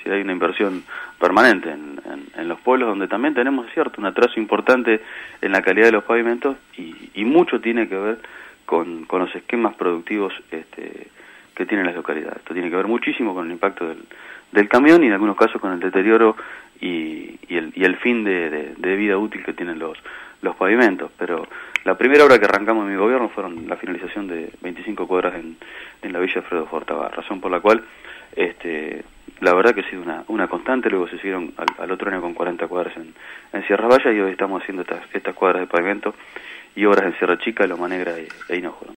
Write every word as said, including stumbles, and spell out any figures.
decir, hay una inversión permanente en, en, en los pueblos donde también tenemos, es cierto, un atraso importante en la calidad de los pavimentos y, y mucho tiene que ver con, con los esquemas productivos este, que tienen las localidades. Esto tiene que ver muchísimo con el impacto del, del camión y en algunos casos con el deterioro y, y, el, y el fin de, de, de vida útil que tienen los, los pavimentos. Pero la primera obra que arrancamos en mi gobierno fueron la finalización de veinticinco cuadras en, en la Villa Alfredo Fortabat, razón por la cual este, la verdad que ha sido una, una constante. Luego se siguieron al, al otro año con cuarenta cuadras en, en Sierra Vallas y hoy estamos haciendo estas, estas cuadras de pavimento y obras en Sierra Chica, Loma Negra e, e Hinojo.